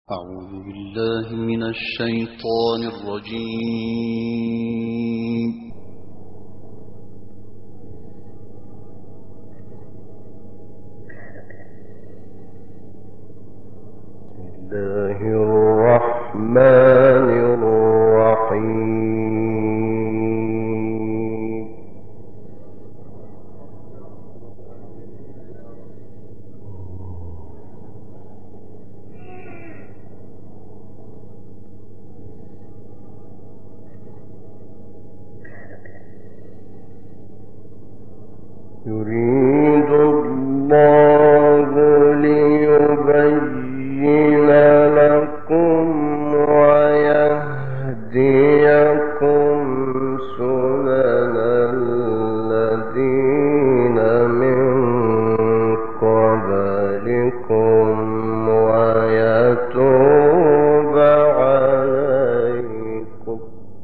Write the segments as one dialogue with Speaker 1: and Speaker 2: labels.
Speaker 1: أعوذ بالله من الشيطان الرجيم. بسم الله الرحمن الرحيم. يريد الله ليبين لكم ويهديكم سنن الذين من قبلكم ويتوب عليكم.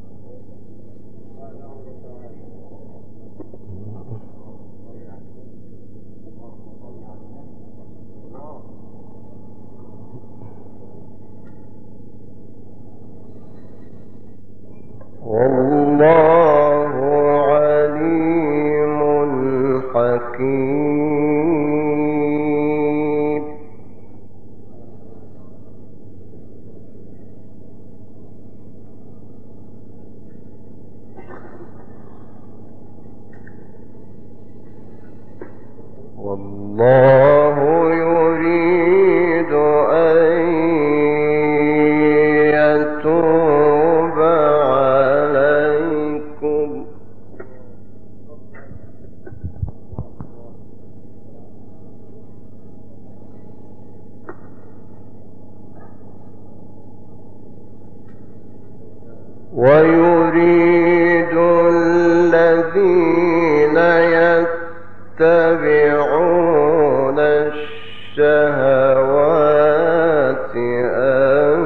Speaker 1: والله عليم حكيم. والله يريد أن يتوب عليكم ويريد الذين يتبعون الشهوات أن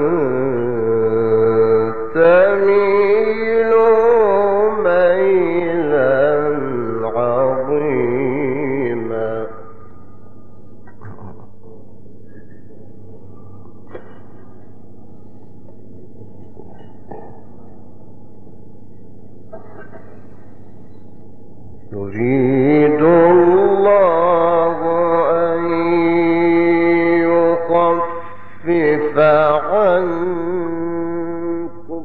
Speaker 1: تميلوا ميلا عظيما. يريد الله أن يخفف عنكم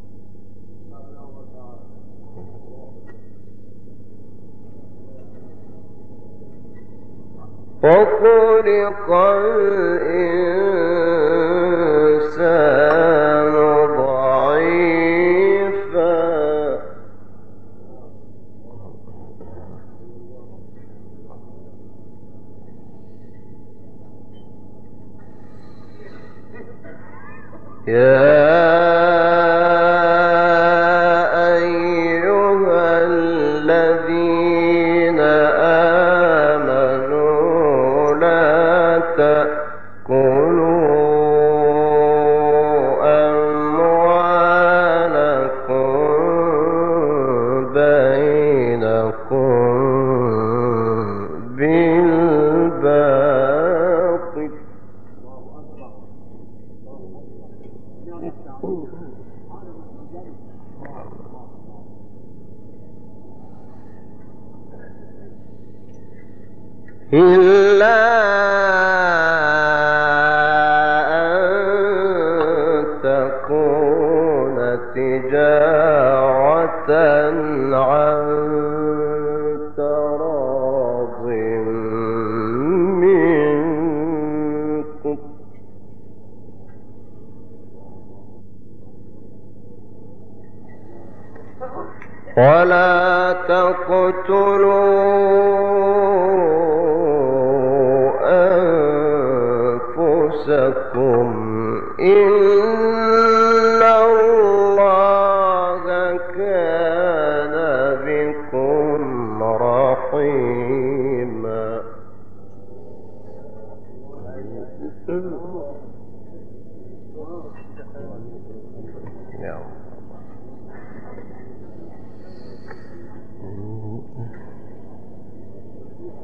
Speaker 1: وخلق الإنسان ضعيفا. يا أيها الذين آمنوا لا تأكلوا أموالكم بينكم بالباطل إلا أن تكون تجارة عن تراض منكم ولا تقتلوا أنفسكم إن الله كان بكم رحيما.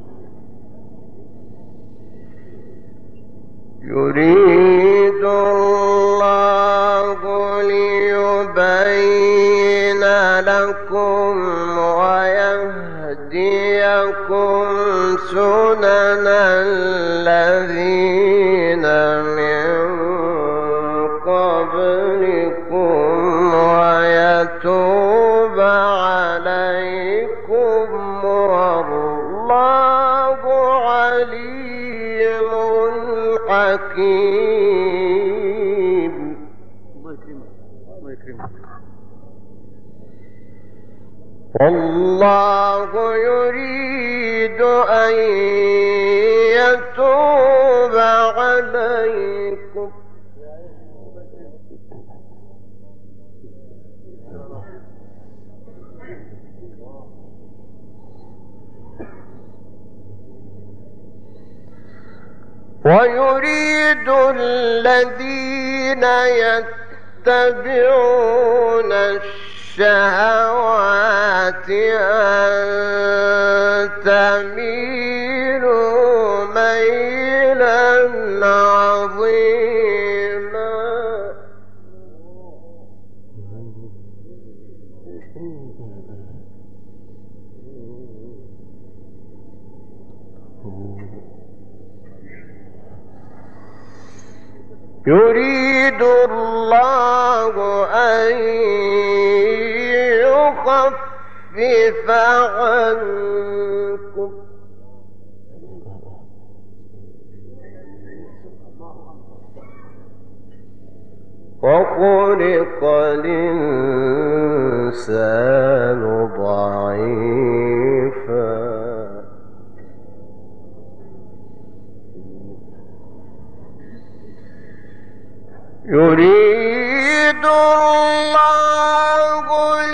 Speaker 1: يريد الله ليبين لكم ويهديكم سنن الذين من قبلكم ويتوب عليكم والله عليم حكيم.
Speaker 2: الله يكرمك.
Speaker 1: والله يريد أن يتوب عليكم ويريد الذين يتبعون الشهوات أن تميلوا ميلا عظيما. يريد الله أن يخفف عنكم وخلق الإنسان ضعيفا. يريد الله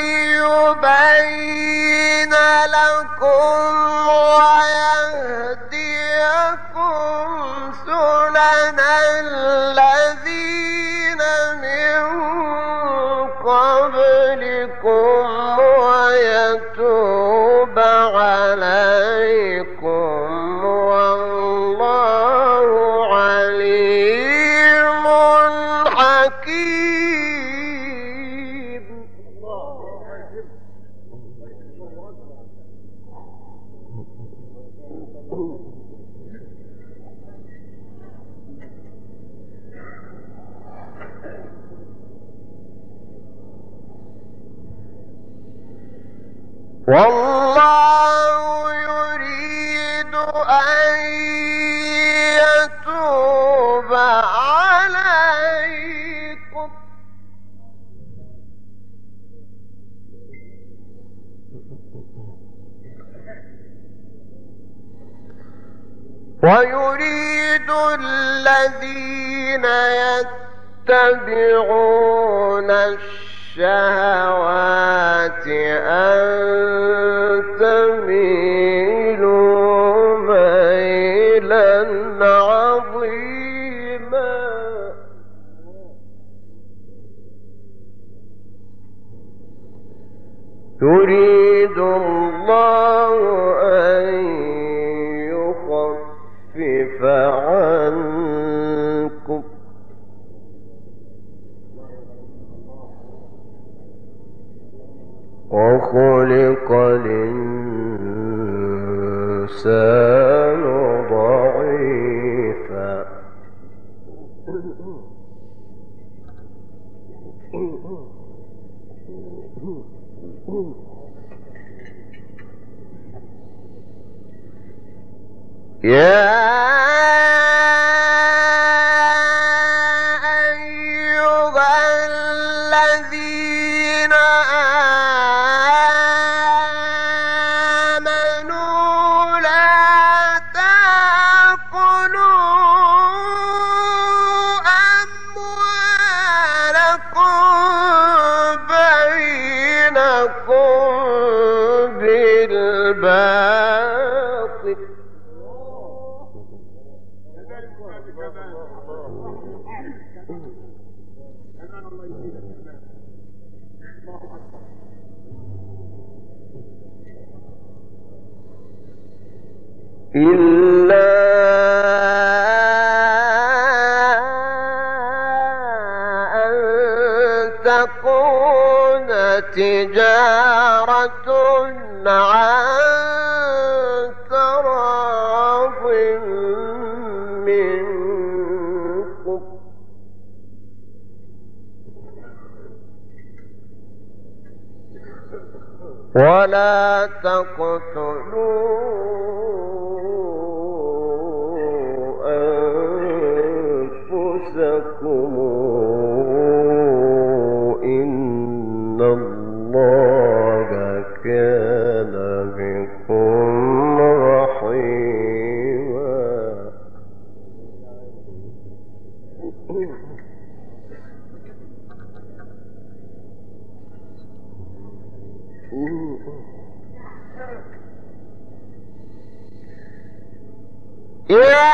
Speaker 1: ليبين لكم ويهديكم سنن الذين من قبلكم ويتوب عليكم والله عليم حكيم. والله يريد أن يتوب عليكم ويريد الذين يتبعون الشهوات أن تميلوا ميلا عظيما. يريد الله أن يخفف عنكم وخلق الإنسان ضعيفا. يا أيها الذين آمنوا لا تأكلوا أموالكم بينكم بالباطل إلا تكون تجارة عن تراض منكم ولا تقتلوا أنفسكم إن الله كان بكم رحيما. يا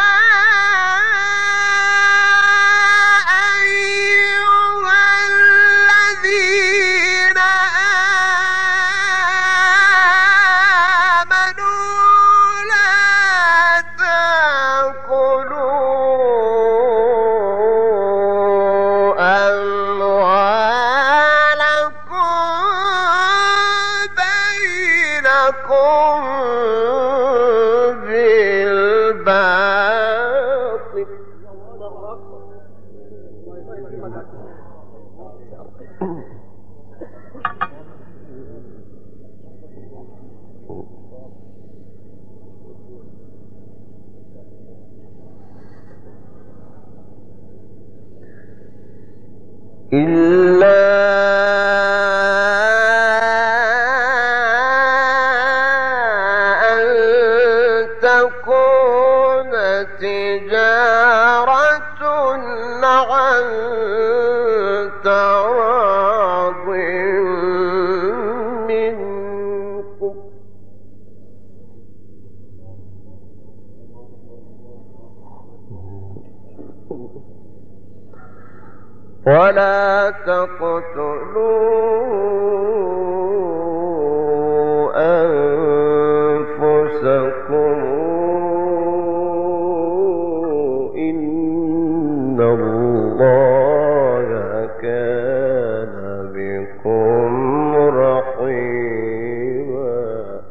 Speaker 1: أيها الذين آمنوا لا تأكلوا أموالكم بينكم بالباطل إلا أن تكون تجارة عن تراض منكم ولا تقتلوا أنفسكم إن الله كان بكم رحيما.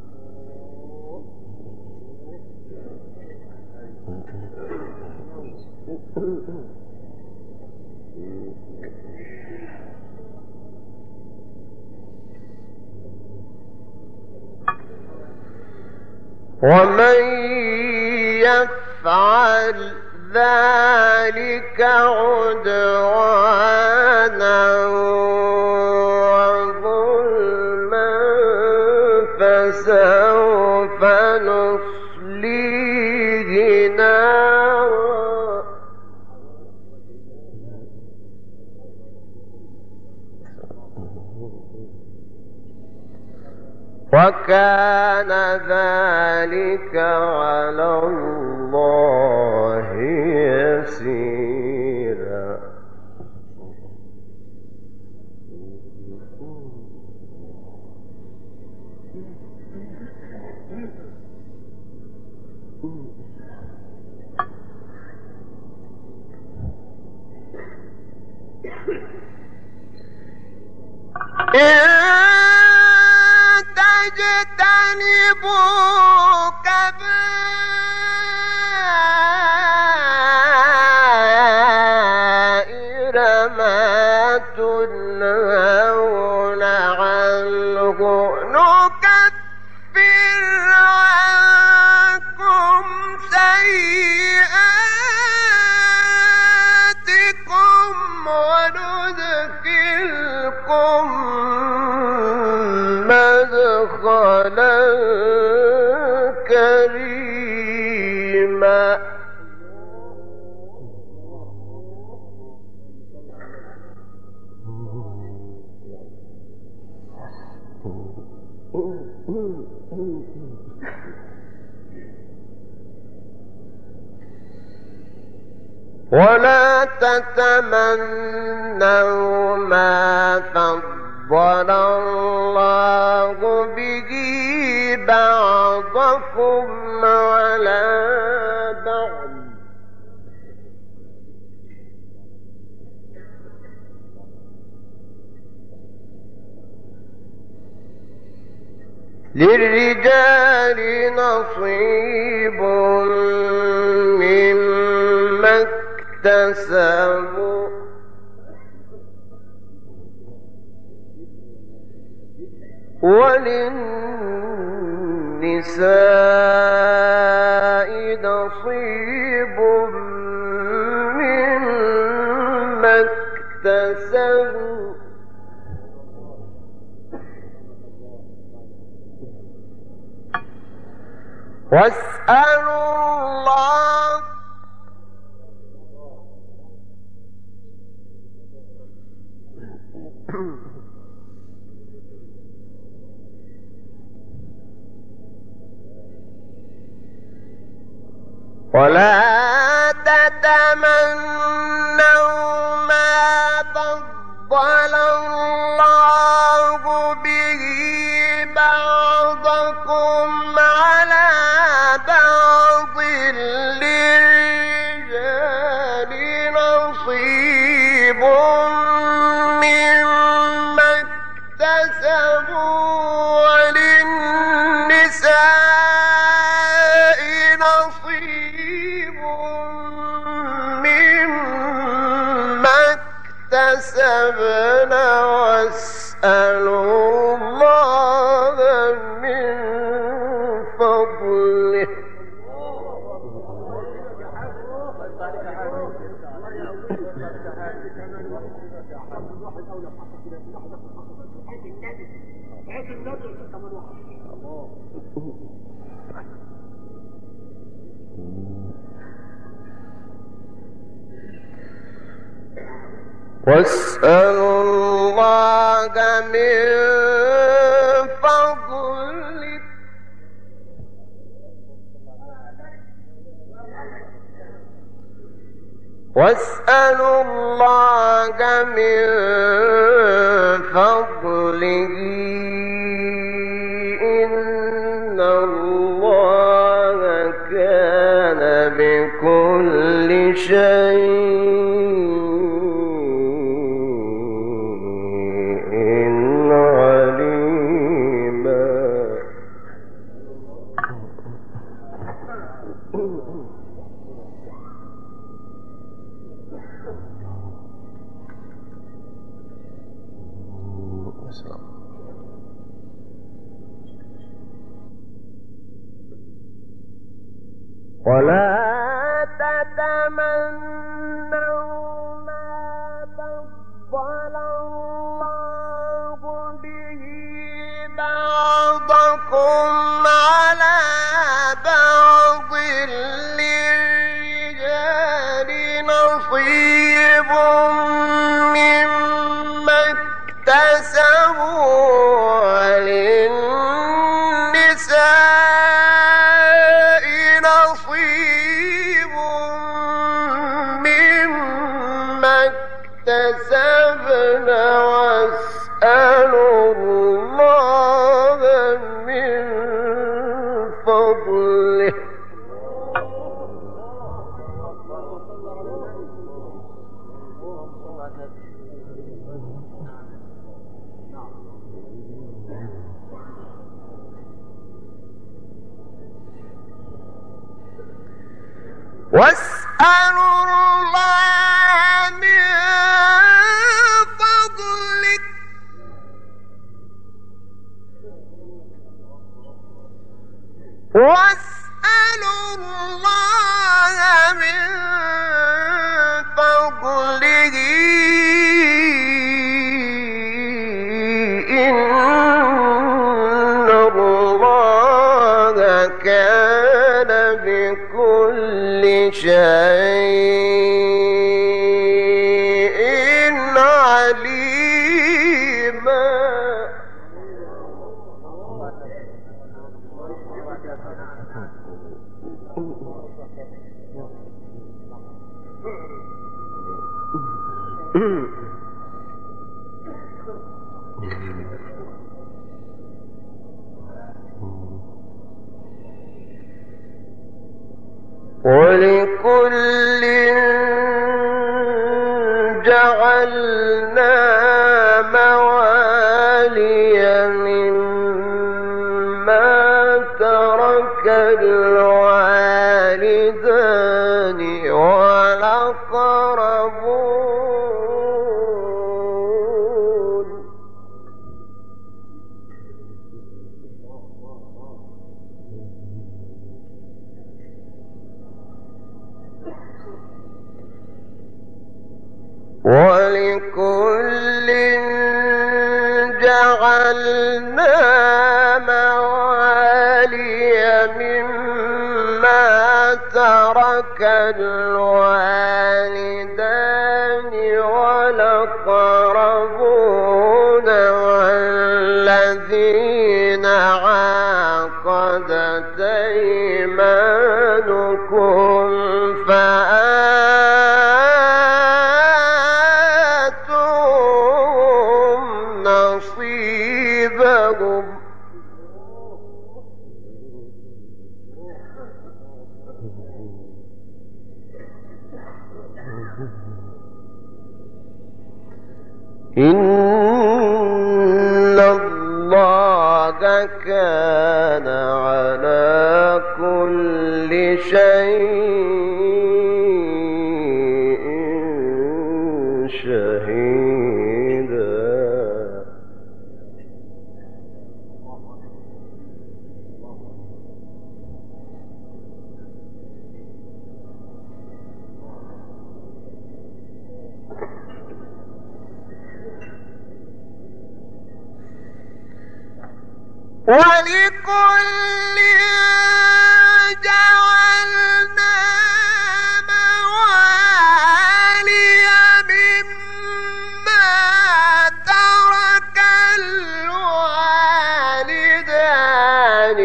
Speaker 1: ومن يفعل ذلك عدوانا وظلما فسوف نصليه نارا وكان ذلك على الله يسيرا. تجتنبوا كبائر ما تنهون عنه نكفر عنكم سيئاتكم وندخلكم مدخلا كريما. ولا تتمنوا ما فضل الله به بعضكم على بعض للرجال نصيب مما اكتسبوا وللنساء نصيب مما اكتسبوا واسألوا الله ولا تتمنوا ما فضل الله به بعضكم على بعض للرجال نصيب مما اكتسبوا وللنساء نصيب مما اكتسبن واسألوا الله من فضله واسألوا الله من فضله واسألوا الله من فضله إن الله كان بكل شيء ولا تتمنوا ما فضل الله به بعضكم على بعض للرجال نصيب مما اكتسبوا وللنساء نصيب مما اكتسبن واسألوا الله من فضله واسألوا الله من فضله واسألوا الله من فضله إن الله كان بكل شيء عليما ولكل جعلنا موالي مما ولكل جعلنا موالي مما ترك الوالدان والأقربون والذين عقدت أيمانكم فآتوهم نصيبهم إن الله كان على كل شيء شهيدا. ولكل جعلنا موالي مما ترك الوالدان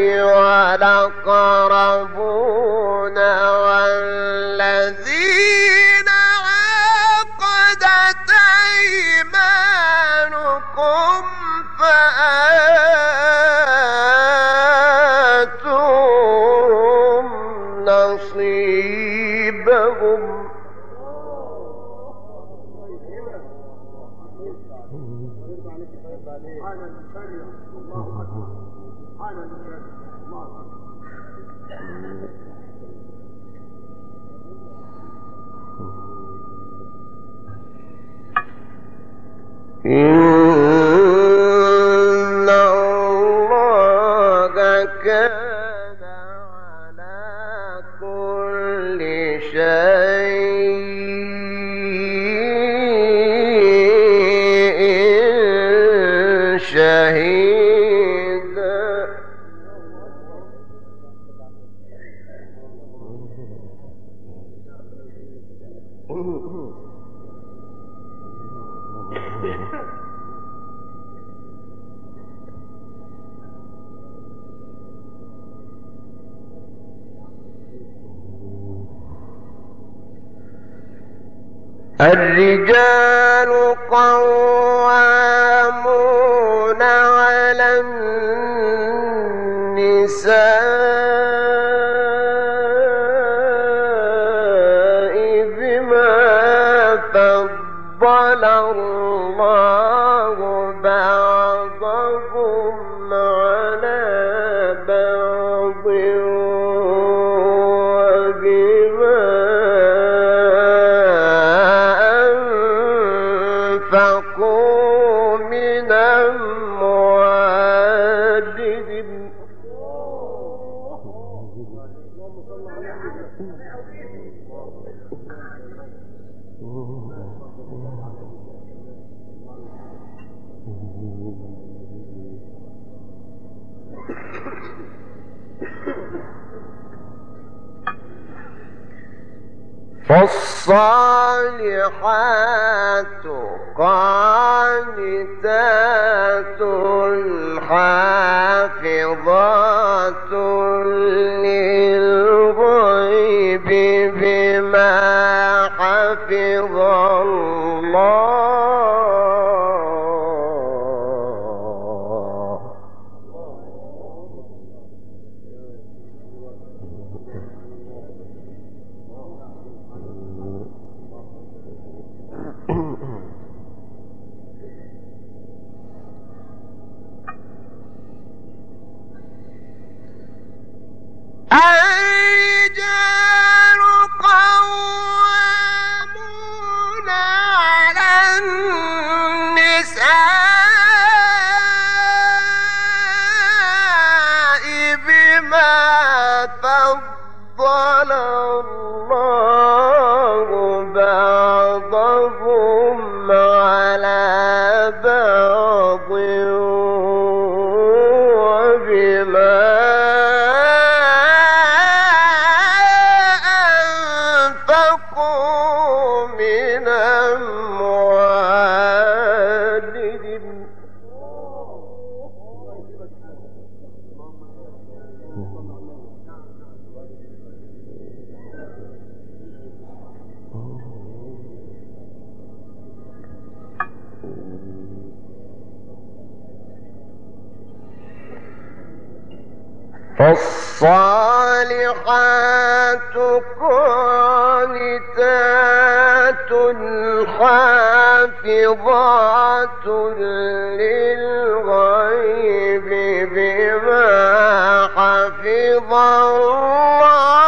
Speaker 1: والأقربون والذين عقدت أيمانكم فآتوهم نصيبهم إن الله كان على كل شيء شهيدا. الرجال قوامون على النساء بما فضل الله بعضهم على بعض وبما أنفقوا من أموالهم. فالصالحات قانتات حافظات للغيب بما حفظ الله. الرجال قوامون على فالصالحات قانتات حافظات للغيب بما حفظ الله.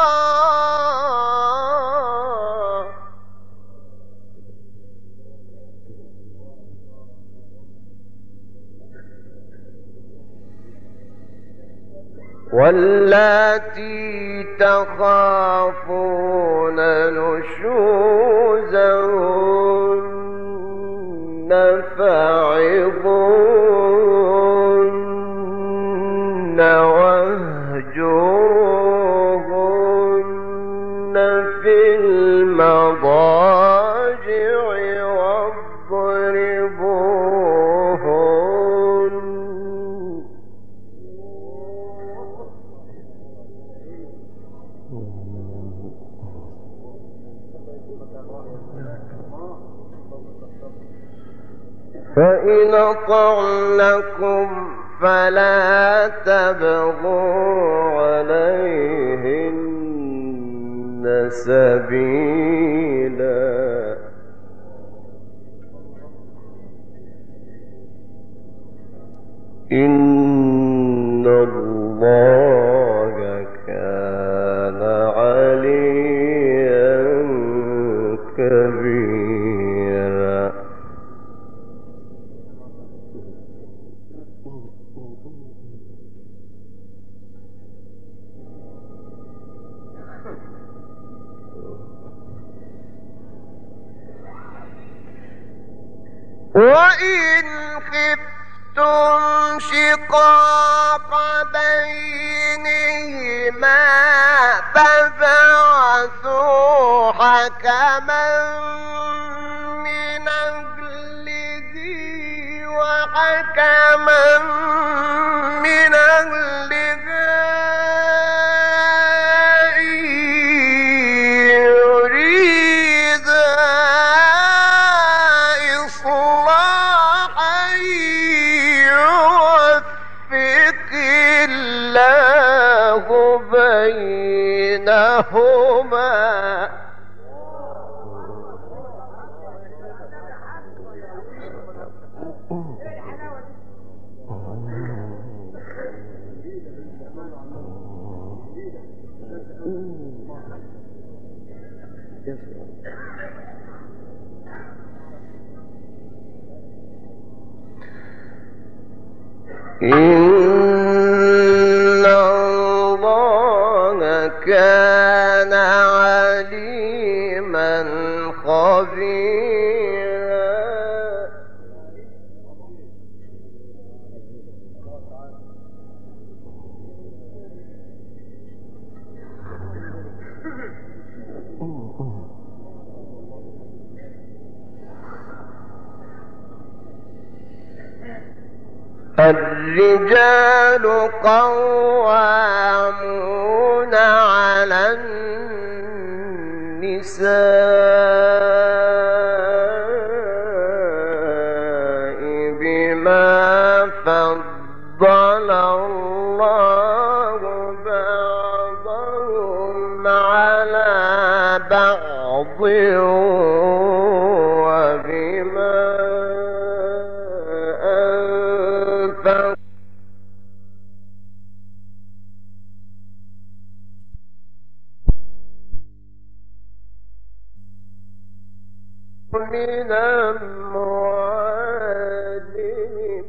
Speaker 1: واللاتي تخافون نشوزهن فعظوهن واهجروهن في المضاجع واضربوهن. فإن أطعنكم فلا تبغوا عليهن سبيلا إن الله كان عليا كبيرا. وإن خفتم شقاق بينهما فبعثوا حكما من أهله وحكما من أهلها بينهما. إن الله كان عليما خبيرا. الرجال قوامون على النساء بما فضل الله بعضهم على بعض وبما من أموالهم.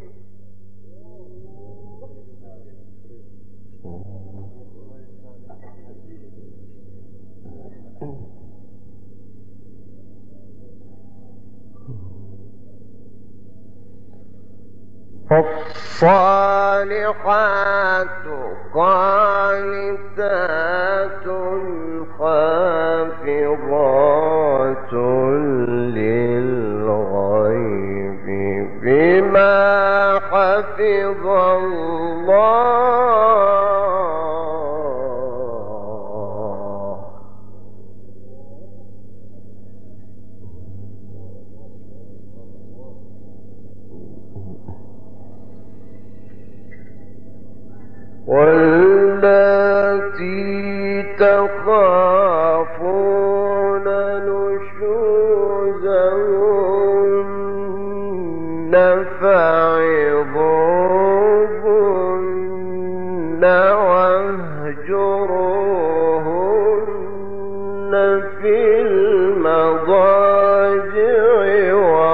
Speaker 1: فالصالحات قانتات حافظات للغيب بما حفظ الله. واللاتي تخافون نشوزهن فعظوهن واهجروهن في المضاجع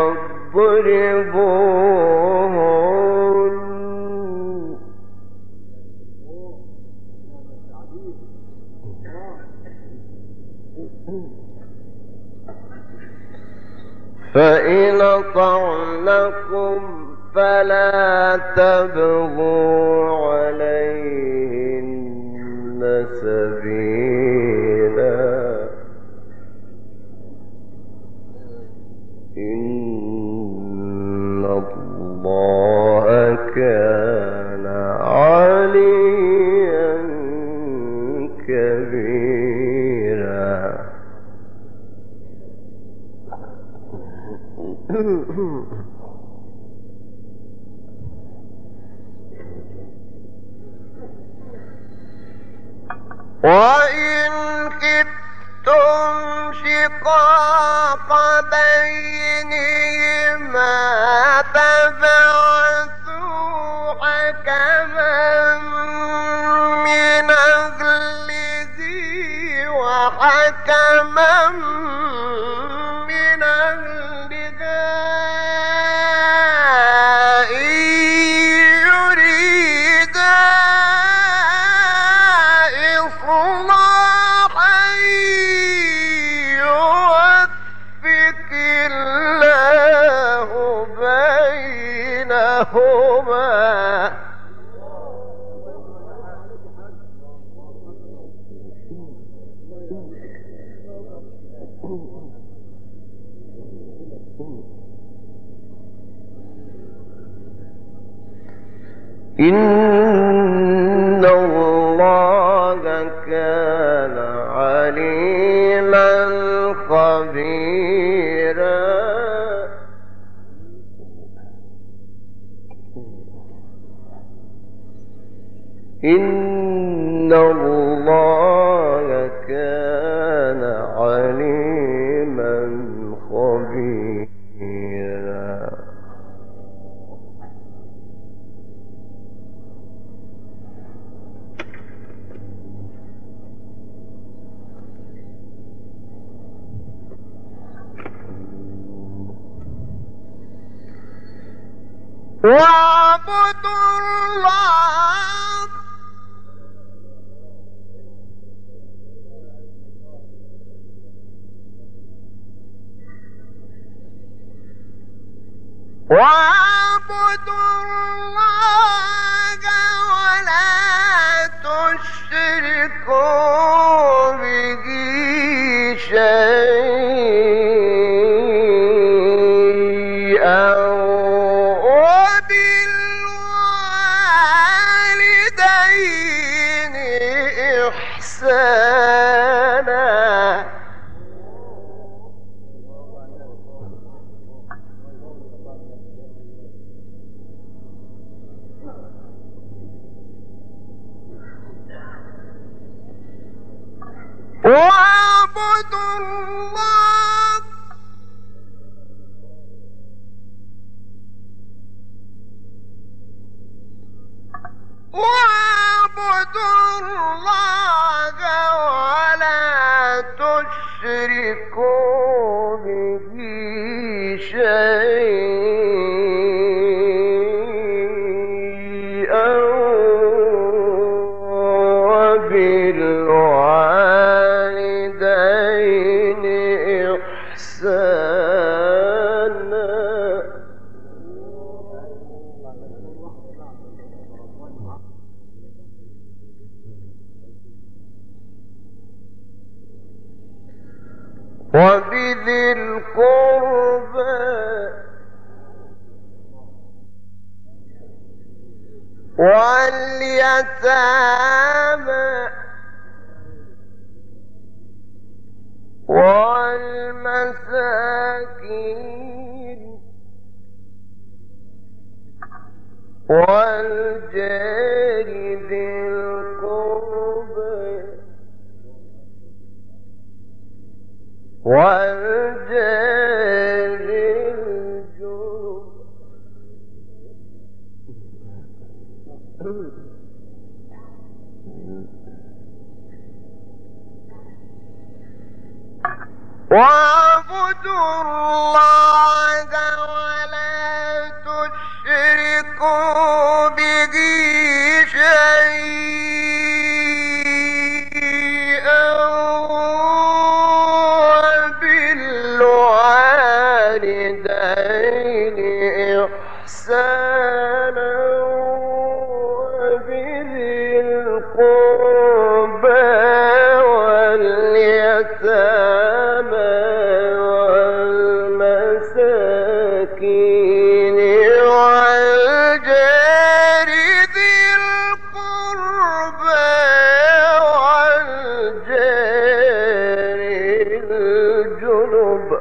Speaker 1: واضربوهن فإن أطعنكم فلا تبغوا عليهن سبيلا إن الله كان عليا كبيرا. وإن خفتم شقاق بينهما فبعثوا حكما من أهله وحكما من أهلها إن يريدا إصلاحا يوفق الله بينهما. إن الله كان عليما خبيرا. إن الله كان عليما خبيرا. واعبدوا الله ولا تشركوا به شيئا وبالوالدين إحسانا. واعبدوا الله ولا تشركوا به شيئا وبالوالدين إحسانا. وبذي القربى واليتامى والمساكين والجار ذي الله ولا تشركوا به شيئا وبالوالدين إحسانا وبذي القربى واليتامى والمساكين والجار ذي القربى والجار الجنب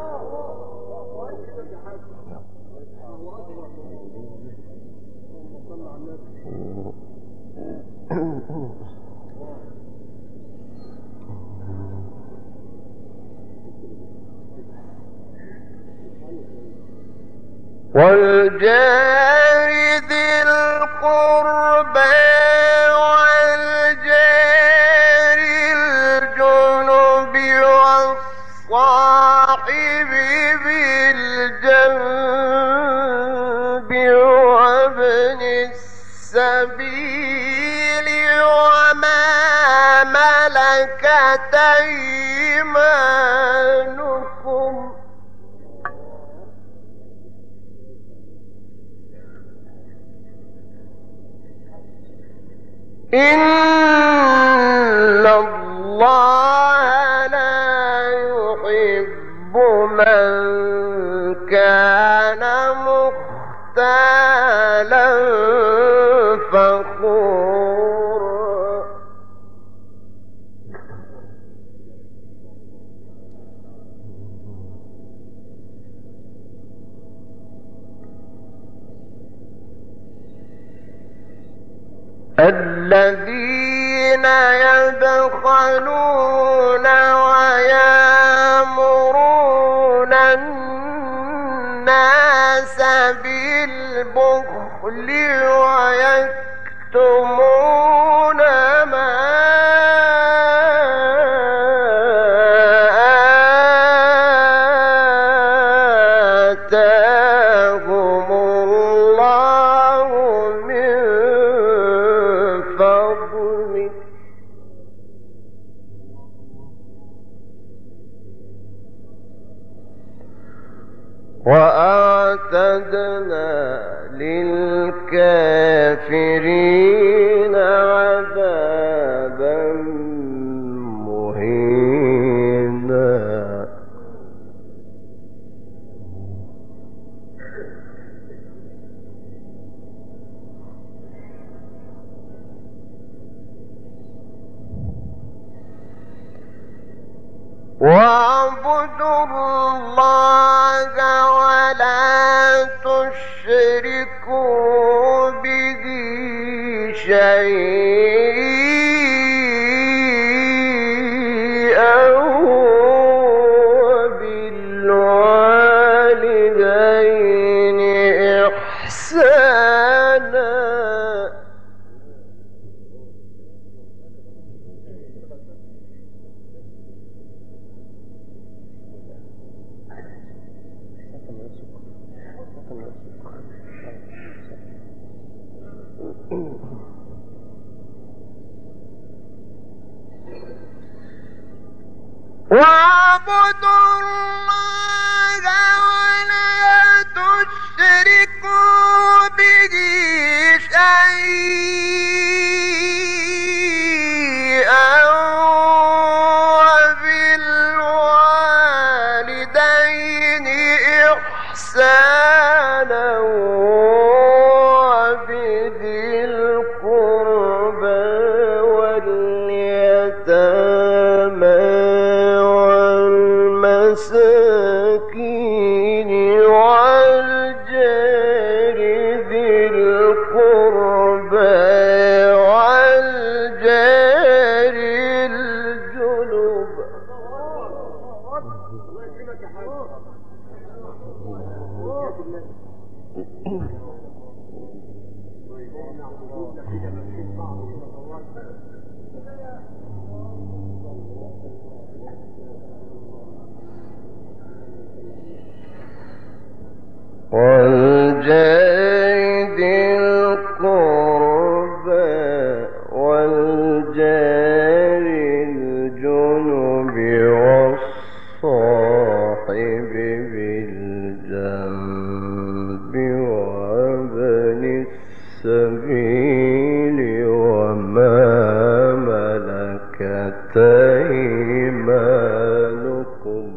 Speaker 1: والجار ذي القربى والجار الجنب والصاحب بالجنب وابن السبيل وما ملكت أيمانكم إن الله لا يحب من كان مختالا فخورا الذين يبخلون ويأمرون الناس بالبخل ويكتمون ما آتاهم الله من فضله وأعتدنا للكافرين عذابا مهينا واعبدوا الله ولا تشركوا به شيئا وبالوالدين إحسانا واعبدوا الله ولا تشركوا به شيئا وبالوالدين إحسانا وبذي القربى واليتامى والمساكين والجار ذي القربى والجار الجنب والجار ذي القربى والجار الجنب والصاحب بالجنب وابن السبيل وما ملكت أيمانكم.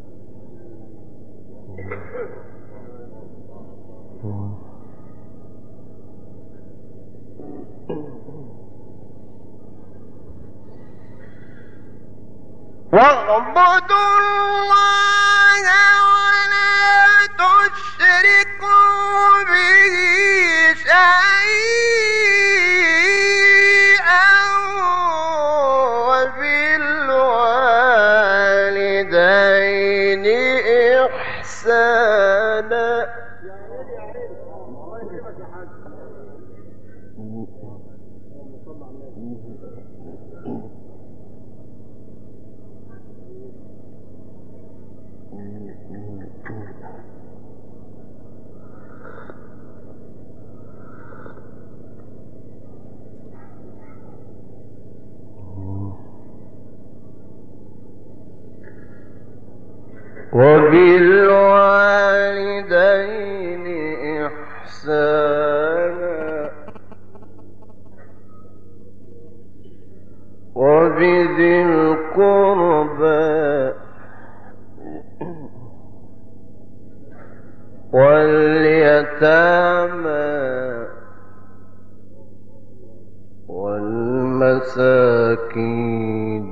Speaker 1: واعبدوا الله ولا تشركوا به شيئا وبالوالدين إحسانا. وبالوالدين إحسانا وبذي القربى واليتامى والمساكين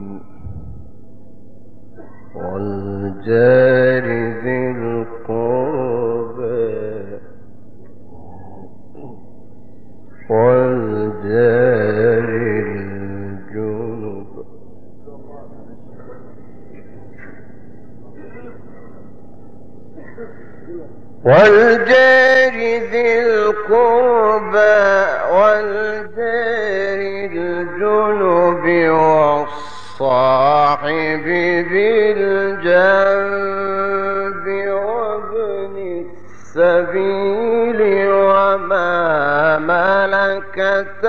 Speaker 1: والجار ذي القربى والجار الجنب والجار ذي القربى والجار الجنب والصاحب بالجنب وابن السبيل وما ملكت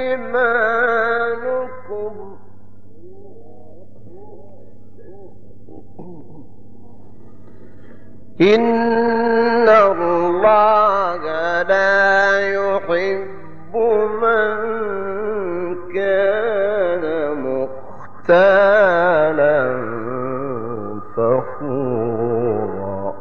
Speaker 1: أيمانكم. إن الله لا يحب من كان مختالا فخورا.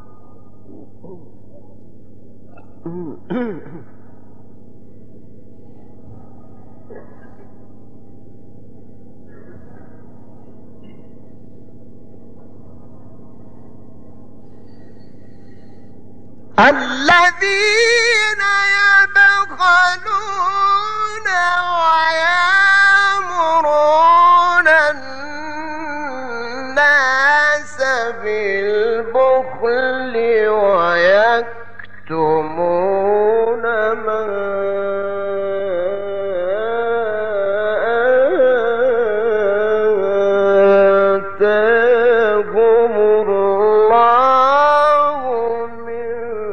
Speaker 1: الذين يبخلون ويأمرون الناس بالبخل ويكتمون ما آتاهم الله من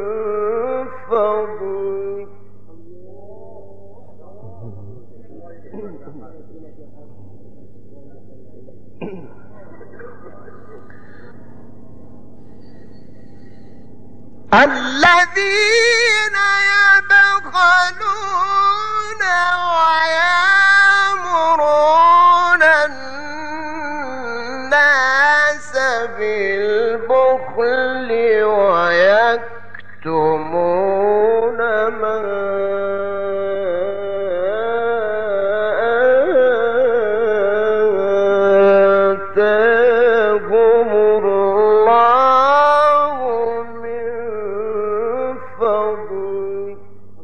Speaker 1: فضله. الذين يبخلون ويأمرون الناس بالبخل ويكتمون ما آتاهم الله من فضله.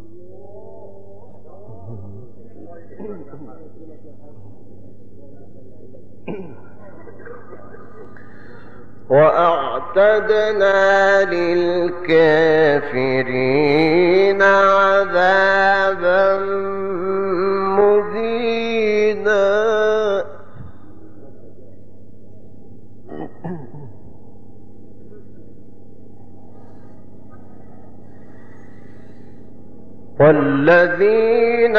Speaker 1: وأعتدنا للكافرين عذابا مهينا. والذين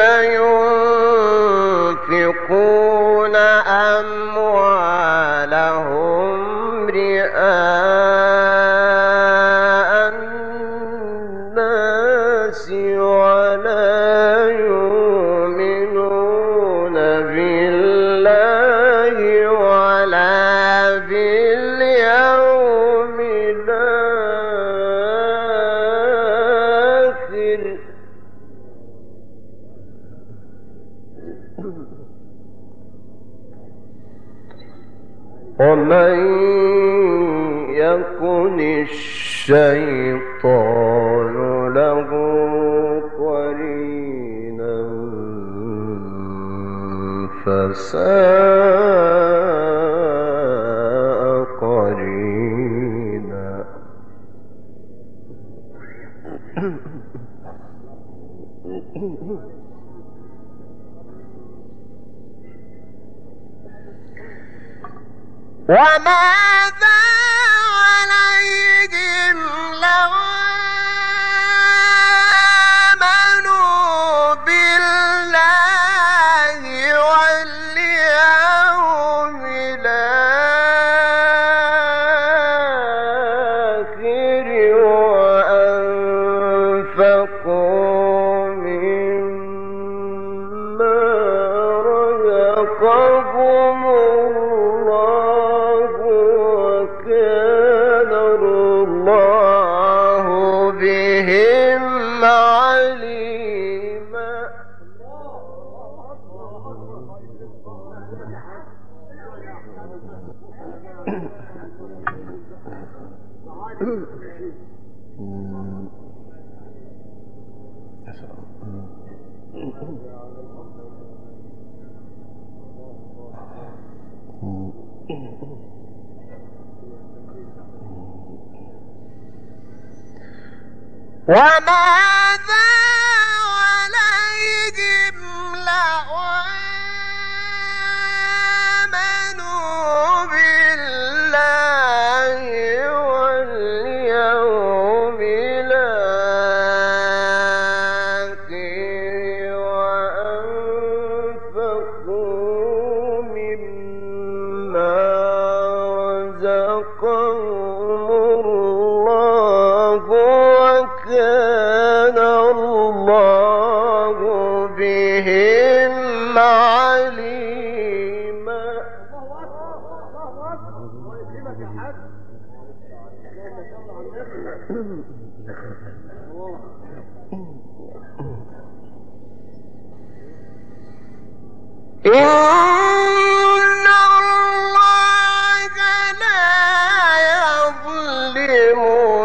Speaker 1: ينفقون أموالهم رئاء الناس ولا يؤمنون بالله ولا باليوم الآخر ومن يكن الشيطان له قرينا فساء قرينا وماذا عليهم لو آمنوا بالله واليوم الآخر وأنفقوا مما رزقهم الله وكان الله بهم عليما وماذا عليهم لو آمنوا بالله واليوم الآخر وأنفقوا مما رزقهم الله وكان الله بهم عليما إن الله لا يظلم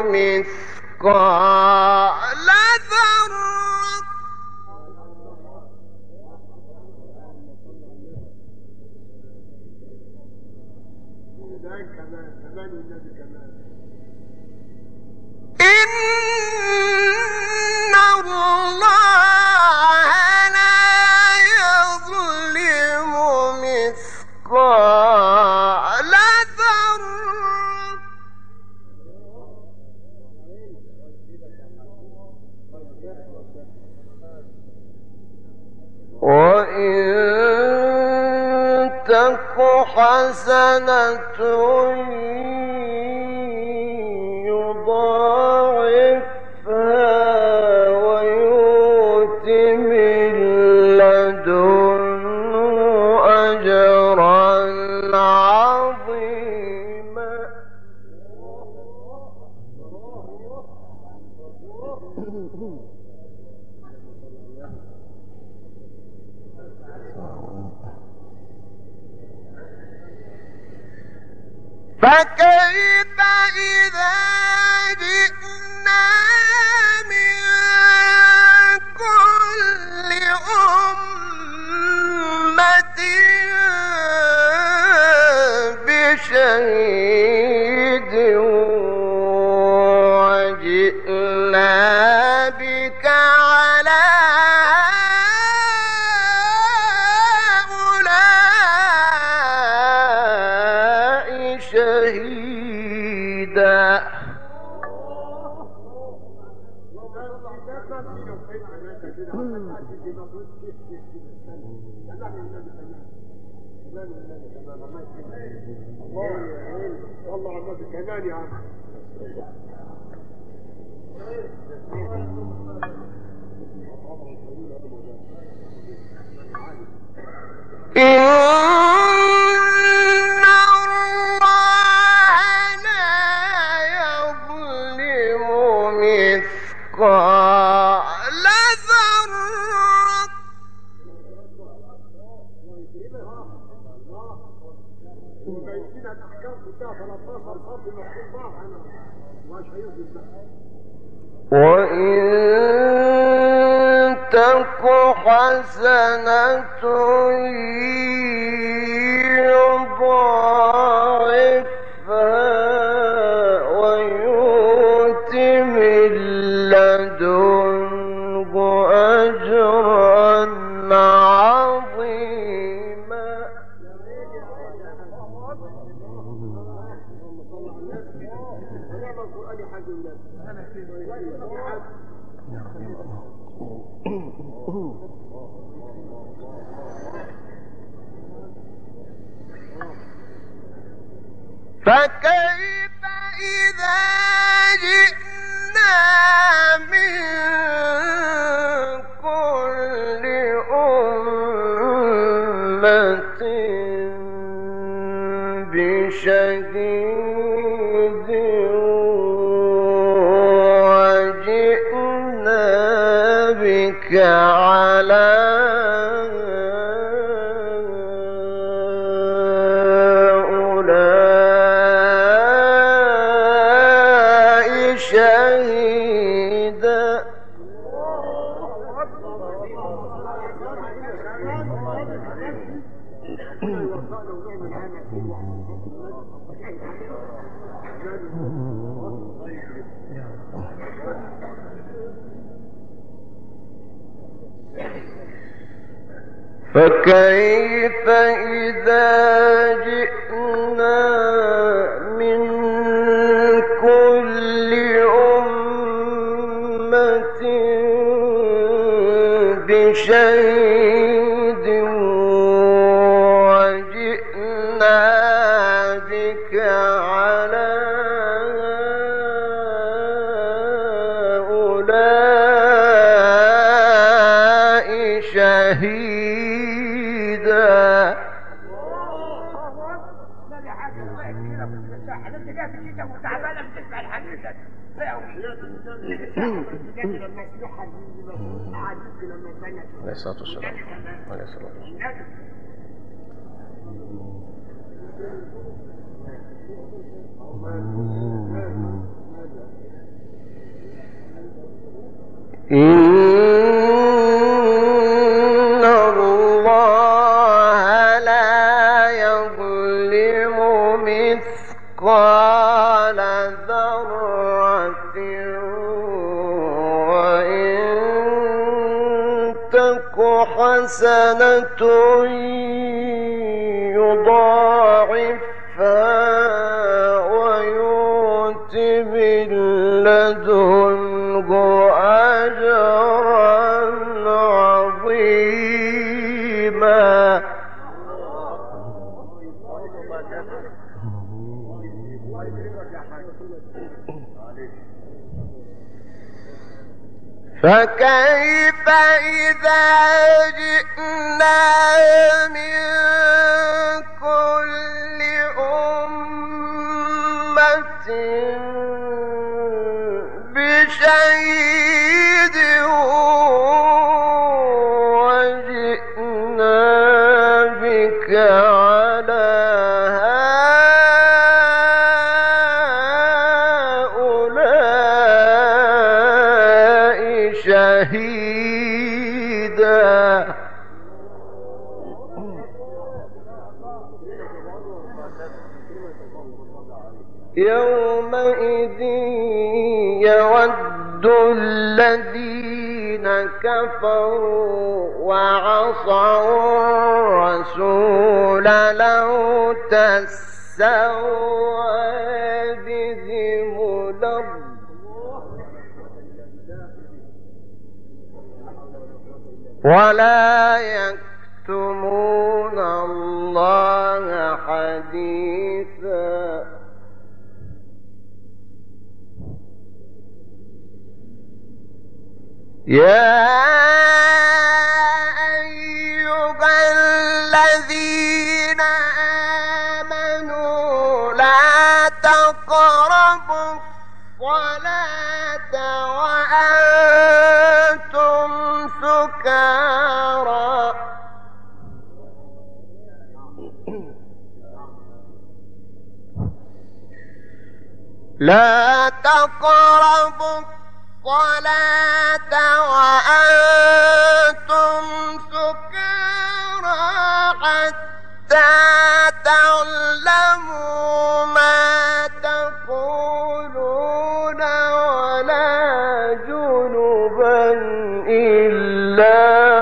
Speaker 1: مثقال ذرة إن الله لا يظلم مثقال ذرة وإن تك حسنة يضاعفها ويؤت من لدنه أجرا عظيما فكيف إذا جئنا من كل أمة بشهيد وجئنا بك على هؤلاء شهيدا
Speaker 3: والله عماد كمان يا عم.
Speaker 1: وإن تك حسنة يضاعفها ويؤت من لدنه أجرا عظيما. فكيف إذا جئنا من كل أمة بشهيد وجئنا بك على فكيف إذا جئنا من كل أمة بشهيد وجئنا بك على هؤلاء شهيدا. عليه الصلاة والسلام. عليه الصلاة والسلام. إن الله لا يظلم مثقال ذرة وإن تك حسنة يضاعفها ويؤت من لدنه أجرا عظيما. فكيف إذا جئنا من كل أمة بشهيد وجئنا بك على هؤلاء شهيدا. يومئذ يود الذين كفروا وعصوا الرسول لو تسوى بهم الأرض
Speaker 4: ولا يكتمون الله حديثا يا أيها الذين آمنوا لا تقربوا الصلاة وأنتم سكارى لا تقربوا الصلاة وأنتم سكارى حتى تعلموا ما تقولون ولا جنبا إلا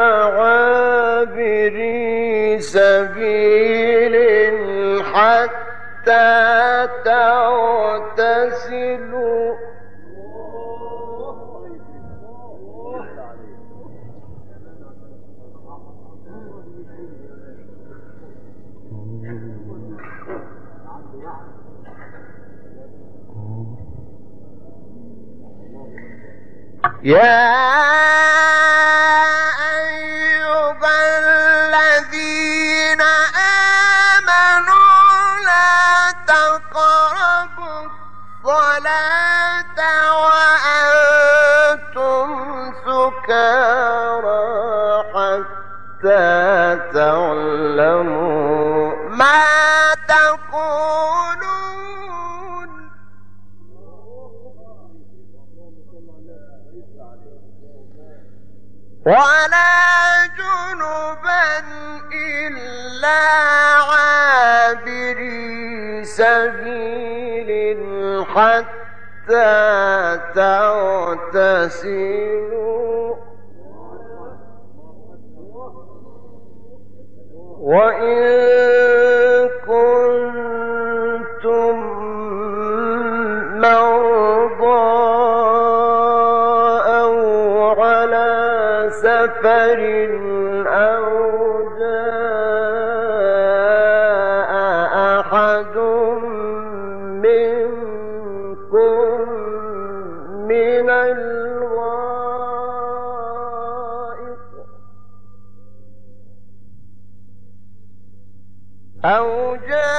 Speaker 4: عابري سبيل حتى تغتسلوا يا أيها الذين آمنوا لا تقربوا الصلاة وأنتم سكارى حتى تعلموا ما تقولون ولا جنبا إلا عابري سبيل حتى تغتسلوا وإن كنتم مرضى أو على سفر أو جاء أحد منكم من الغائط أو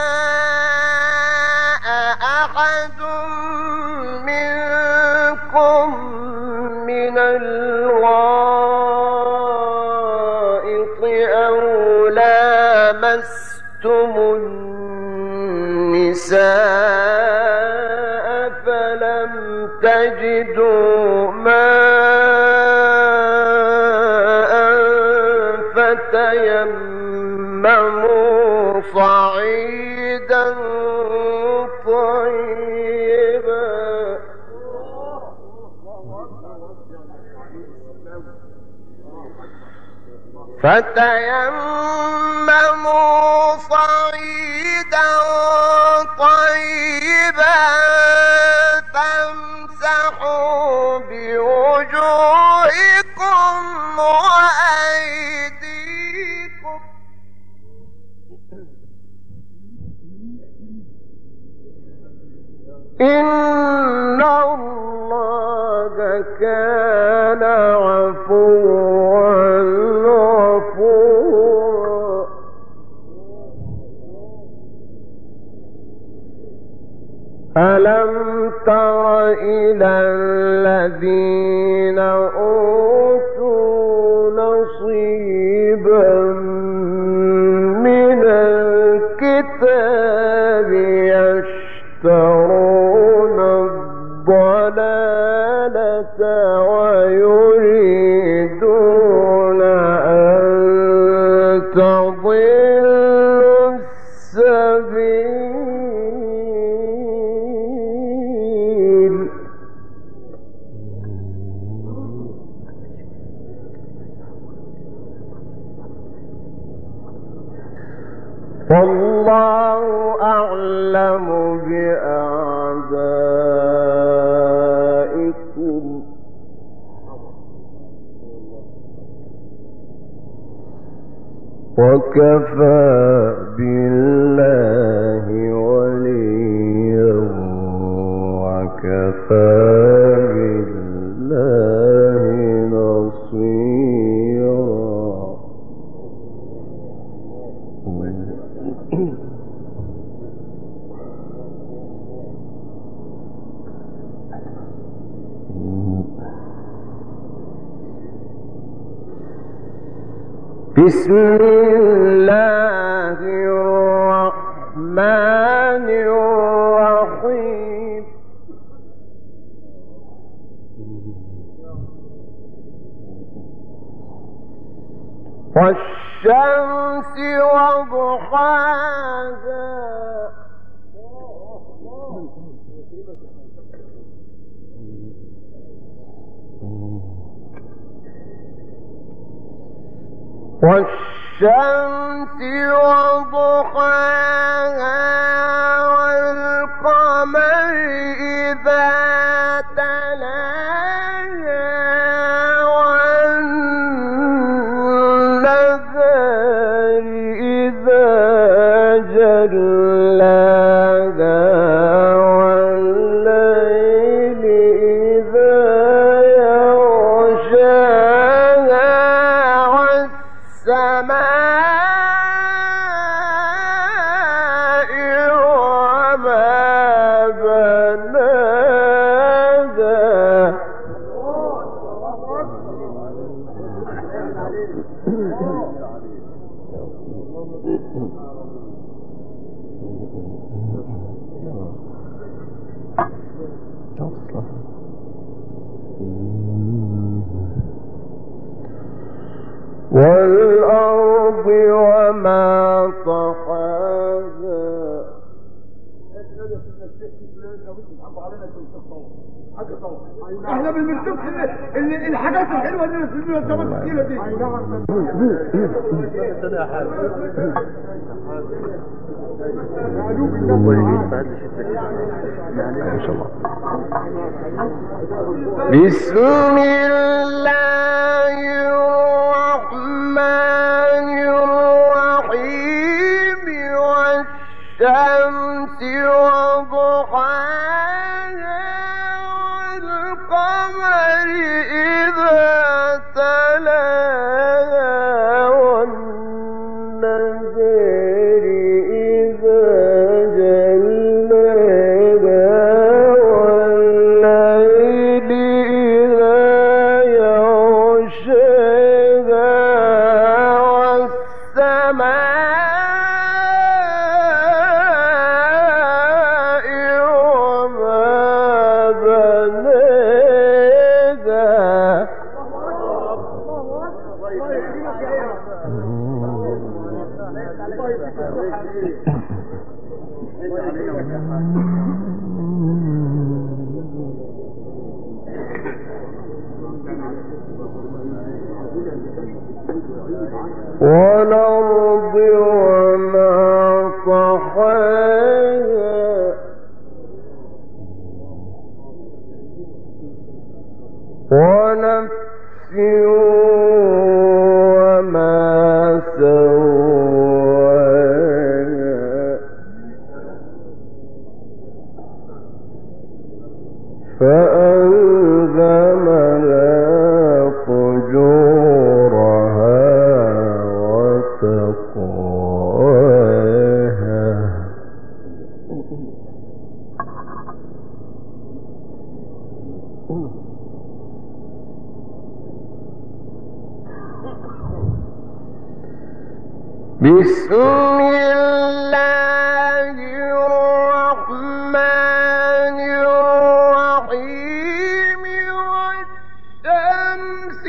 Speaker 4: جاء أحد منكم من الغائط أو لامستم النساء فلم تجدوا ماء فتيمموا صعيدا طيبا فتيمموا صعيدا طيبا فامسحوا بوجوهكم وأيديكم إن الله كان عفوا غفورا ألم تر إلى الذين أوتوا نصيبا من الكتاب يشترون الضلالة ويريدون أن تضلوا السبيل والله أعلم بأعدائكم وكفى بالله وليا وكفى بالله نصيرا. بسم الله الرحمن الرحيم. والشمس وضحاها والشمس وضحاها والقمر إذا تلاها والنهار إذا جلاها والليل إذا يغشاها والسماء وما بناها. والأرض وما طحاها.
Speaker 3: احنا بنشوف الحاجات الحلوه اللي في المناسبات الكتيره دي.
Speaker 4: بسم الله الرحمن الرحيم. والشمس وضحاها والقمر إذا تلاها والنهار إذا جلاها والليل إذا يغشاها والسماء وما بناها. والأرض وما طحاها ونفس وما سواها فألهمها فجورها وتقواها. بسم الله الرحمن الرحيم. والشمس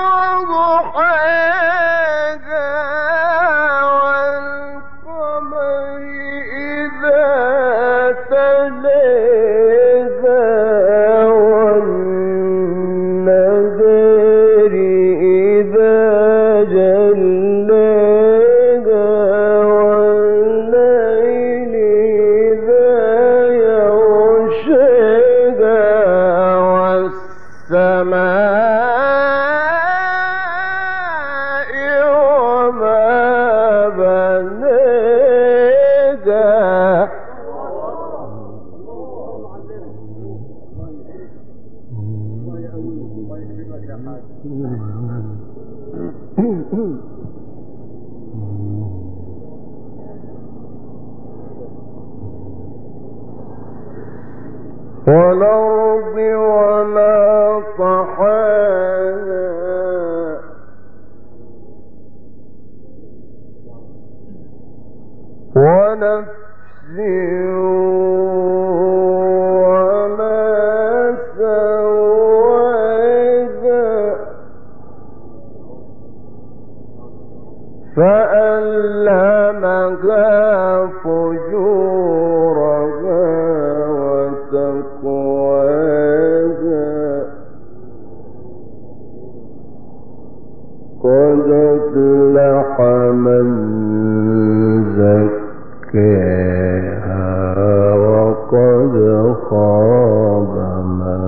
Speaker 4: وضحاها والقمر إذا تلاها والنهار إذا جلاها والليل إذا يغشاها والسماء وما والأرض وما طحاها ونفس وما سواها فألهمها فجورها وتقواها قد أفلح من زكاها وقد خاب من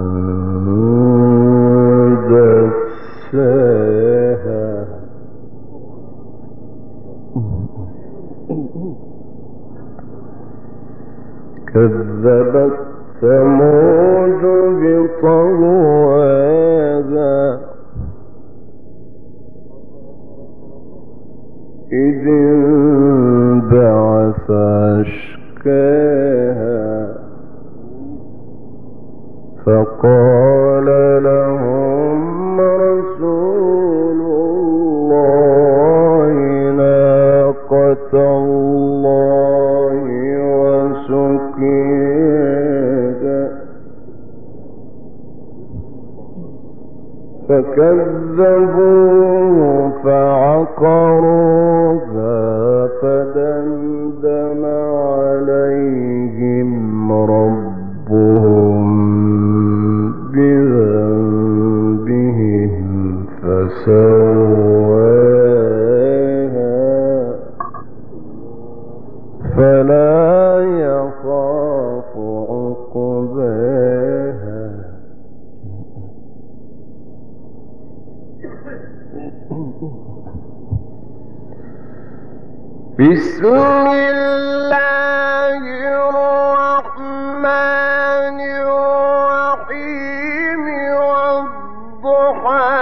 Speaker 4: دساها كذبت ثمود بطغواها إذ انبعث أشقاها فقال لهم رسول الله ناقة الله وسقياها فكذبوه فعقروها فدمدم عليهم ربهم بذنبهم فسواها فلا يخاف عقباها بسم الله الرحمن الرحيم والضحى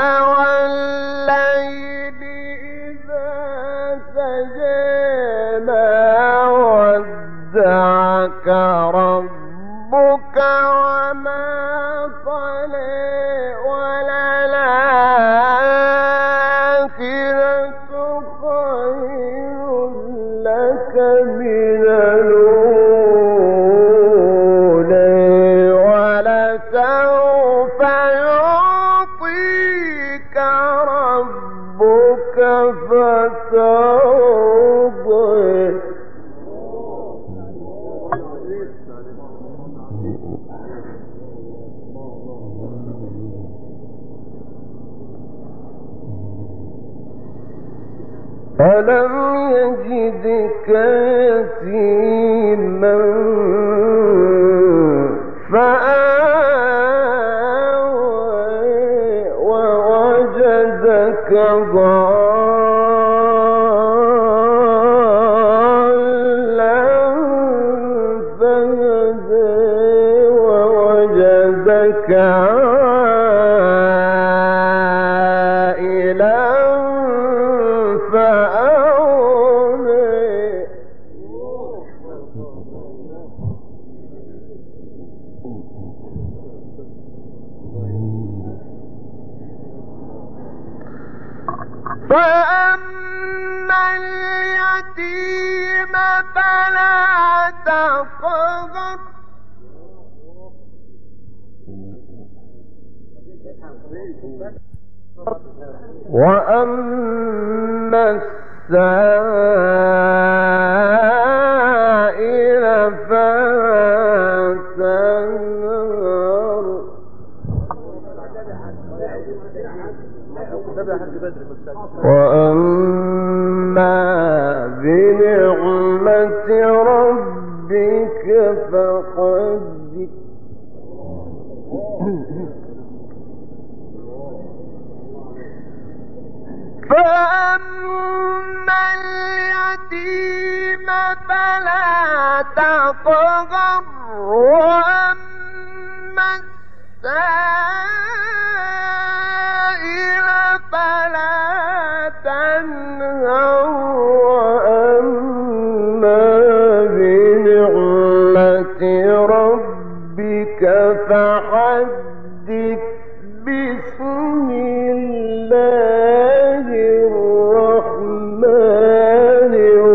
Speaker 4: والليل إذا سجى ما ودعك ربك وما قلى وللآخرة خير لك من الأولى ولسوف يعطيك ربك فترضى ألم يجدك يتيما فآوى ووجدك ضالا فهدى ووجدك عائلا فأغنى فأما اليتيم فلا تقهر وأما السائل فلا تنهر وأما بنعمة ربك فحدث فأما اليتيم فلا تقهر وأما السائل بسم الله الرحمن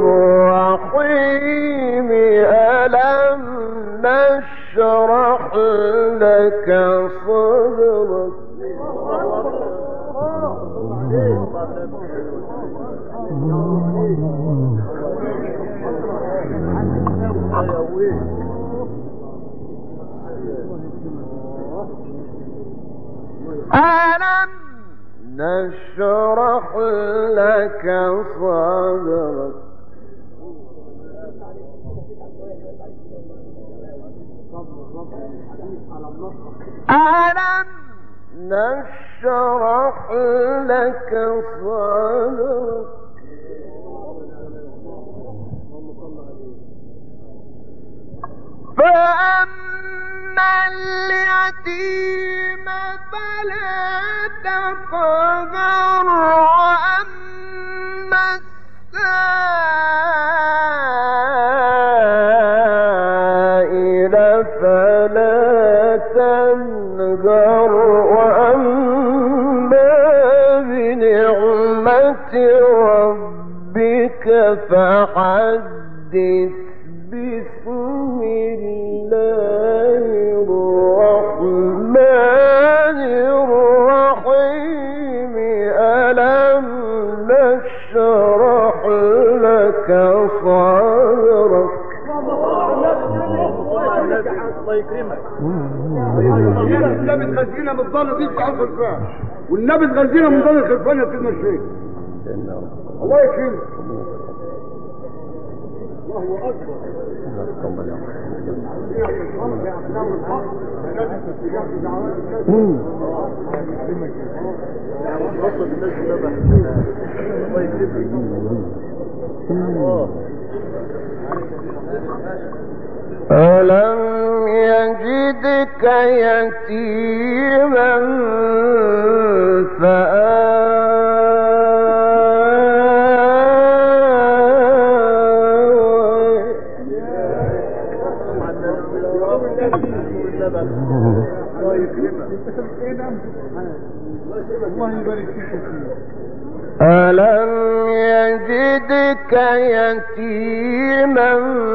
Speaker 4: الرحيم ألم نشرح لك صدرك ألم نشرح لك صدرك ألم نشرح لك صدرك فأما اليتيم فلا تقهر وأما السائل فلا تنهر وأما بنعمة ربك فحدث بسم الله الرحمن الرحيم ألم نشرح لك صدرك
Speaker 3: الله يكرمك. النبي تغذينا من ضل دي على الخلفان، والنبي تغذينا من ضل الخلفان يا سيدنا الشيخ. الله يكرمك. الله اكبر.
Speaker 4: ألم يجدك يتيما ألم يجدك يتيما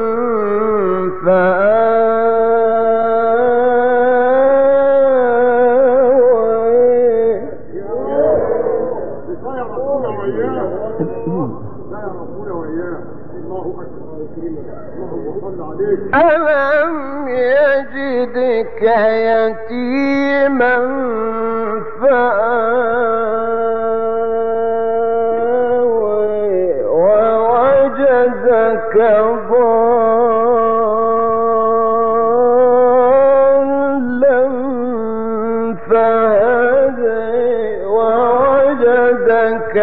Speaker 4: ألم يجدك يتيما فآوى ووجدك ضالا فهدى ووجدك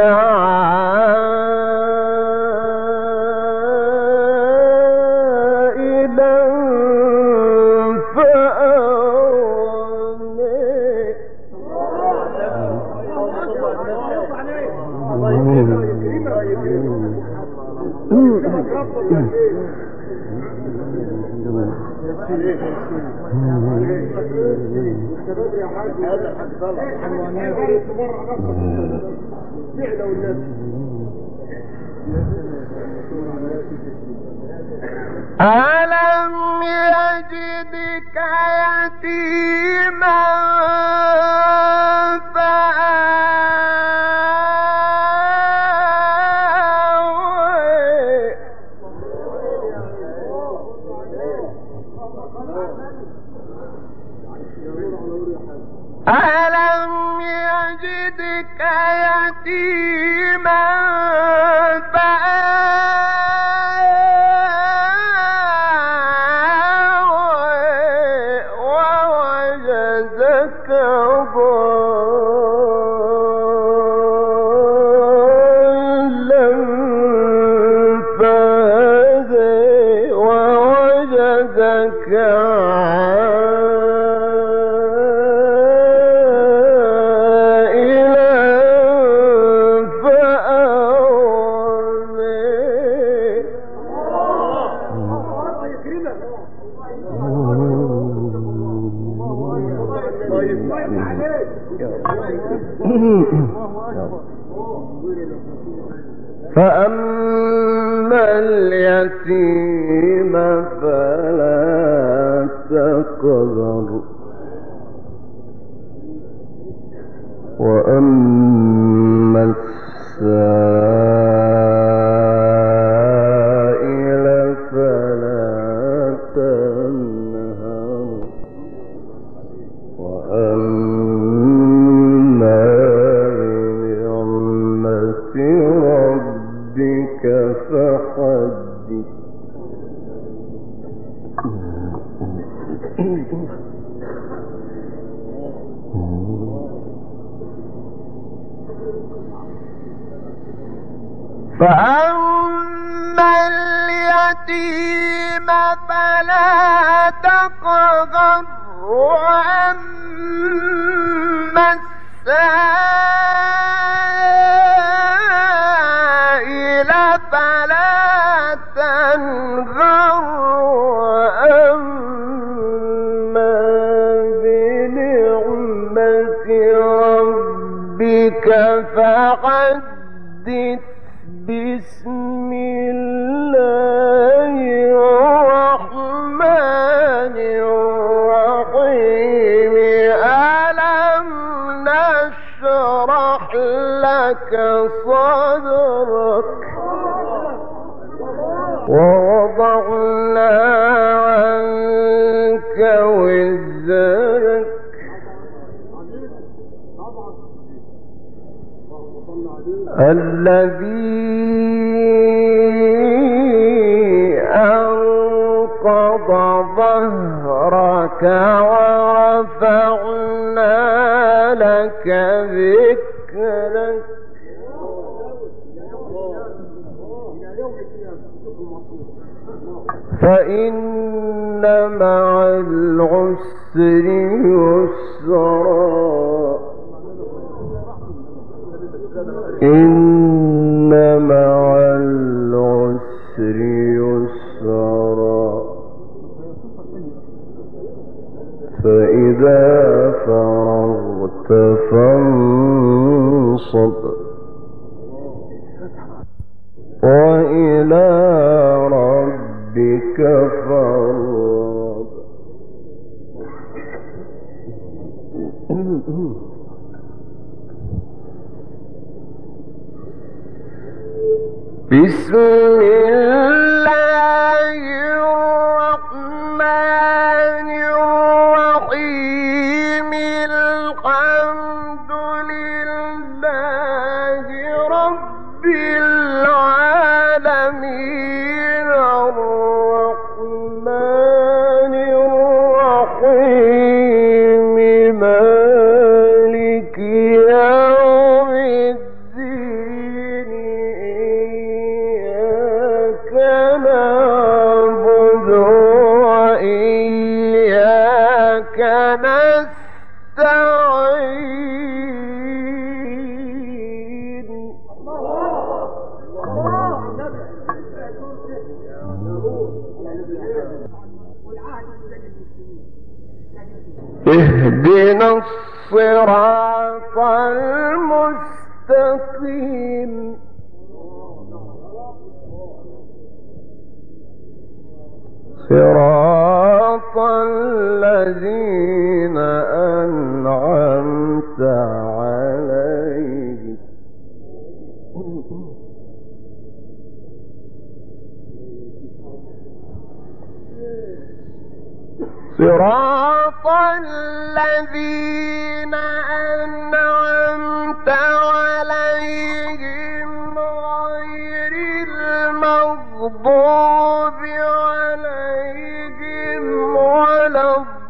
Speaker 4: ألم يجدك يتيما ألم يجدك يتيما فآوى ووجدك ضالا فهدى ووجدك عائلا فأغنى فأما اليتيم فلا تقهر وأما السائل فلا تنهر وأما بنعمة ربك فحدث. فأما اليتيم فلا تقهر وأما السائل فلا تنهر وأما بنعمة ربك فحدث. بسم الله الرحمن الرحيم. ألم نشرح لك صدرك ووضعنا عنك وزرك الذي أنقض ظهرك ورفعنا لك ذكرك فإن مع العسر يسرا إن مع العسر يسرا فإذا فرغت فانصب وإلى ربك فارغب. بسم الله الرحمن الرحيم. الحمد لله رب العالمين الرحمن الرحيم مالك يوم الدين. إياك نعبد وإياك نستعين. اهدنا الصراط المستقيم صراط الذين أنعمت عليهم صراط الذين أنعمت عليهم غير المغضوب عليهم ولا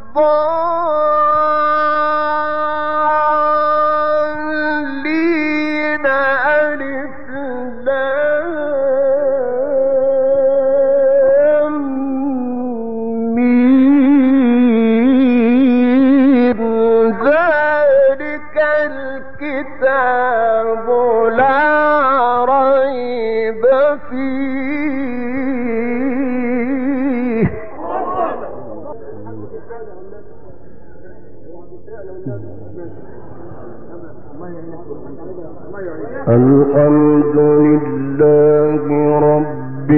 Speaker 4: الضالين. ألف لام ميم. ذلك الكتاب لا ريب فيه. الحمد لله رب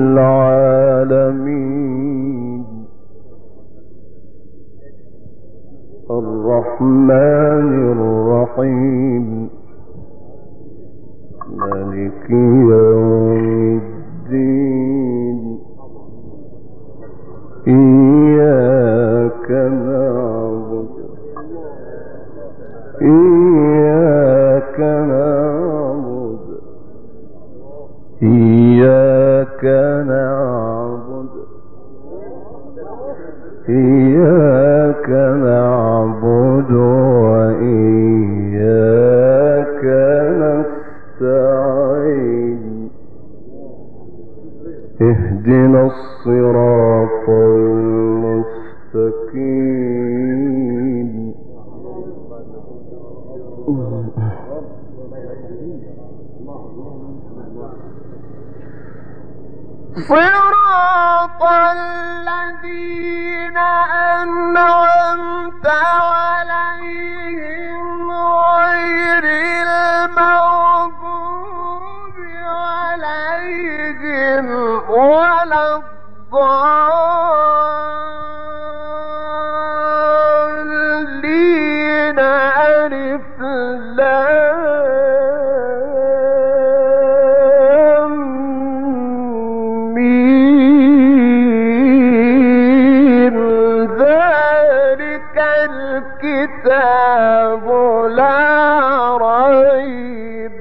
Speaker 4: العالمين الرحمن الرحيم مالك يوم الدين إياك نعبد إياك نعبد إياك نعبد إياك نعبد وإياك نستعين اهدنا الصراط المستقيم صراط الذين أنعمت عليهم غير المغضوب عليهم ولا الضالين ألف لام ميم ذلك الكتاب لا ريب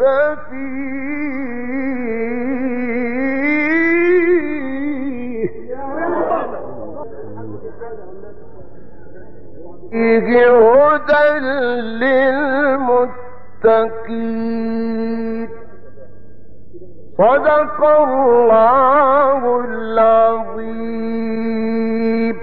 Speaker 4: فيه هدى للمتقين صدق الله العظيم.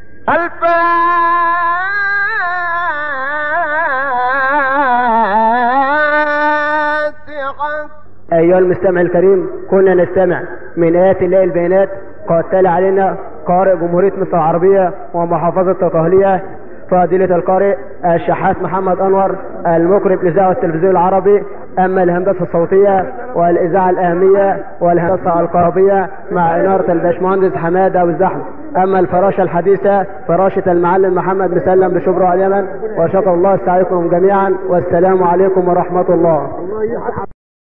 Speaker 4: الفاتحة.
Speaker 5: أيها المستمع الكريم، كنا نستمع من آيات الله البينات. قد تلا علينا قارئ جمهورية مصر العربية ومحافظة الطهلية فضيلة القارئ الشحات محمد أنور المقرب الإذاعة والتلفزيون العربي. أما الهندسة الصوتية والإذاعة الأهمية والهندسة القرابية مع إنارة الباشمهندس حمادة والزحم. أما الفراشة الحديثة فراشة المعلم محمد مسلم بشبرا اليمن. وشكر الله سعيكم جميعا والسلام عليكم ورحمة الله.